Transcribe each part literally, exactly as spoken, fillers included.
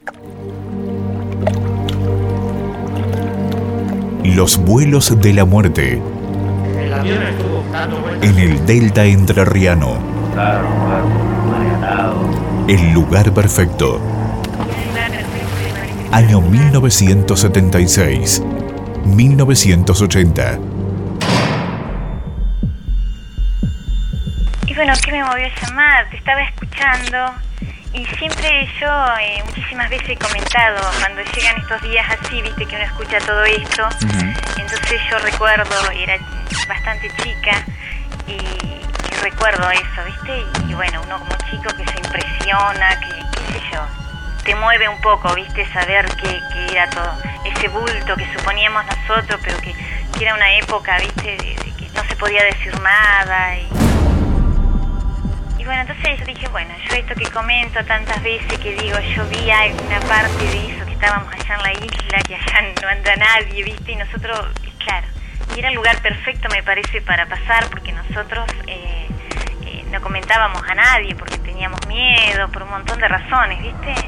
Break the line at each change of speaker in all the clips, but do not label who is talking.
Los vuelos de la muerte.
El avión estuvo dando vueltas
En el delta entrerriano.
claro, claro, mareado.
El lugar perfecto. Año mil novecientos setenta y seis. mil novecientos ochenta.
Y bueno, ¿qué me movió a llamar? Te estaba escuchando y siempre yo, eh, muchísimas veces he comentado, cuando llegan estos días así, viste que uno escucha todo esto, uh-huh. Entonces yo recuerdo, era bastante chica y, y recuerdo eso, viste, y, y bueno, uno como chico que se impresiona, que qué sé yo, te mueve un poco, viste, saber que, que era todo ese bulto que suponíamos nosotros, pero que, que era una época, viste, de, de que no se podía decir nada y... Y bueno, entonces yo dije, bueno, yo esto que comento tantas veces, que digo, yo vi alguna parte de eso, que estábamos allá en la isla, que allá no anda nadie, ¿viste? Y nosotros, claro, y era el lugar perfecto, me parece, para pasar, porque nosotros eh, eh, no comentábamos a nadie, porque teníamos miedo, por un montón de razones, ¿viste?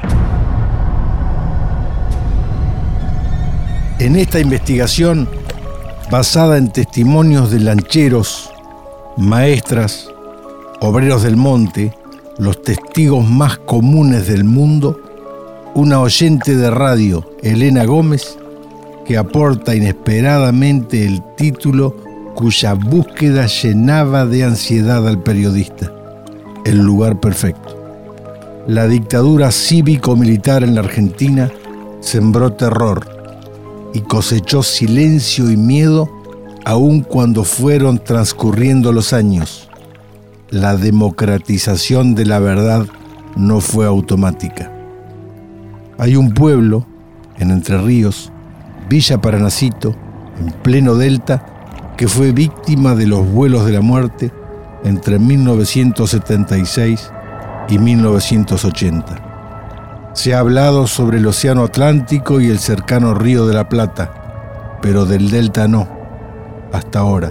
En esta investigación, basada en testimonios de lancheros, maestras, obreros del monte, los testigos más comunes del mundo, una oyente de radio, Elena Gómez, que aporta inesperadamente el título cuya búsqueda llenaba de ansiedad al periodista: El lugar perfecto. La dictadura cívico-militar en la Argentina sembró terror y cosechó silencio y miedo aun cuando fueron transcurriendo los años. La democratización de la verdad no fue automática. Hay un pueblo, en Entre Ríos, Villa Paranacito, en pleno delta, que fue víctima de los vuelos de la muerte entre mil novecientos setenta y seis y mil novecientos ochenta. Se ha hablado sobre el Océano Atlántico y el cercano Río de la Plata, pero del delta no, hasta ahora.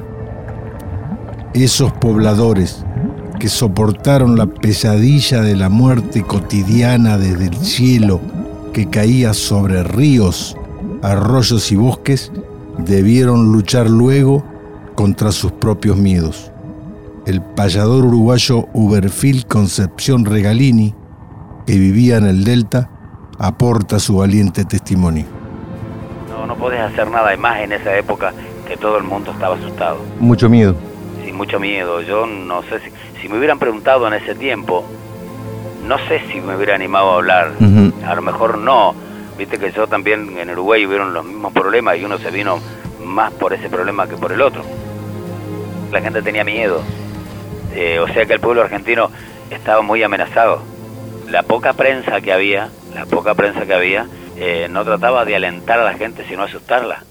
Esos pobladores que soportaron la pesadilla de la muerte cotidiana desde el cielo que caía sobre ríos, arroyos y bosques, debieron luchar luego contra sus propios miedos. El payador uruguayo Uberfil Concepción Regalini, que vivía en el delta, aporta su valiente testimonio.
No, no podés hacer nada, y más en esa época que todo el mundo estaba asustado.
Mucho miedo.
Sí, mucho miedo. Yo no sé si... Si me hubieran preguntado en ese tiempo, no sé si me hubiera animado a hablar. Uh-huh. A lo mejor no. Viste que yo también en Uruguay hubieron los mismos problemas y uno se vino más por ese problema que por el otro. La gente tenía miedo. Eh, o sea que el pueblo argentino estaba muy amenazado. La poca prensa que había, la poca prensa que había, eh, no trataba de alentar a la gente, sino asustarla.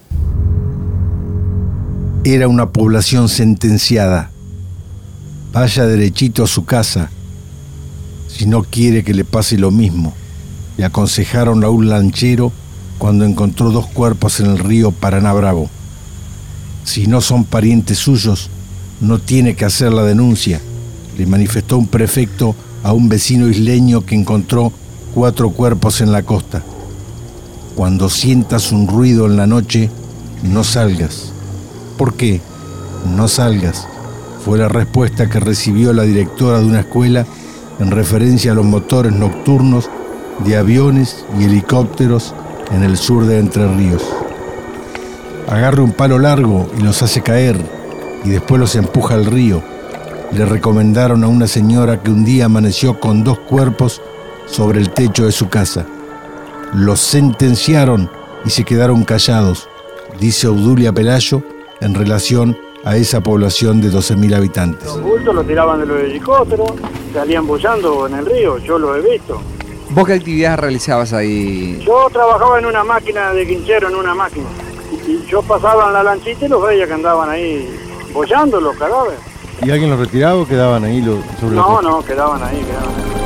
Era una población sentenciada. Vaya derechito a su casa, si no quiere que le pase lo mismo, le aconsejaron a un lanchero cuando encontró dos cuerpos en el río Paraná Bravo. Si no son parientes suyos, no tiene que hacer la denuncia, le manifestó un prefecto a un vecino isleño que encontró cuatro cuerpos en la costa. Cuando sientas un ruido en la noche, no salgas. ¿Por qué? No salgas. Fue la respuesta que recibió la directora de una escuela en referencia a los motores nocturnos de aviones y helicópteros en el sur de Entre Ríos. Agarre un palo largo y los hace caer y después los empuja al río. Le recomendaron a una señora que un día amaneció con dos cuerpos sobre el techo de su casa. Los sentenciaron y se quedaron callados, dice Obdulia Pelayo en relación a esa población de doce mil habitantes.
Los bultos los tiraban de los helicópteros, salían bullando en el río, yo lo he visto.
¿Vos qué actividades realizabas ahí?
Yo trabajaba en una máquina de quinchero, en una máquina. Y yo pasaba en la lanchita y los veía que andaban ahí bollando los cadáveres.
¿Y alguien los retiraba o quedaban ahí? Los, sobre
no, no, quedaban ahí, quedaban ahí.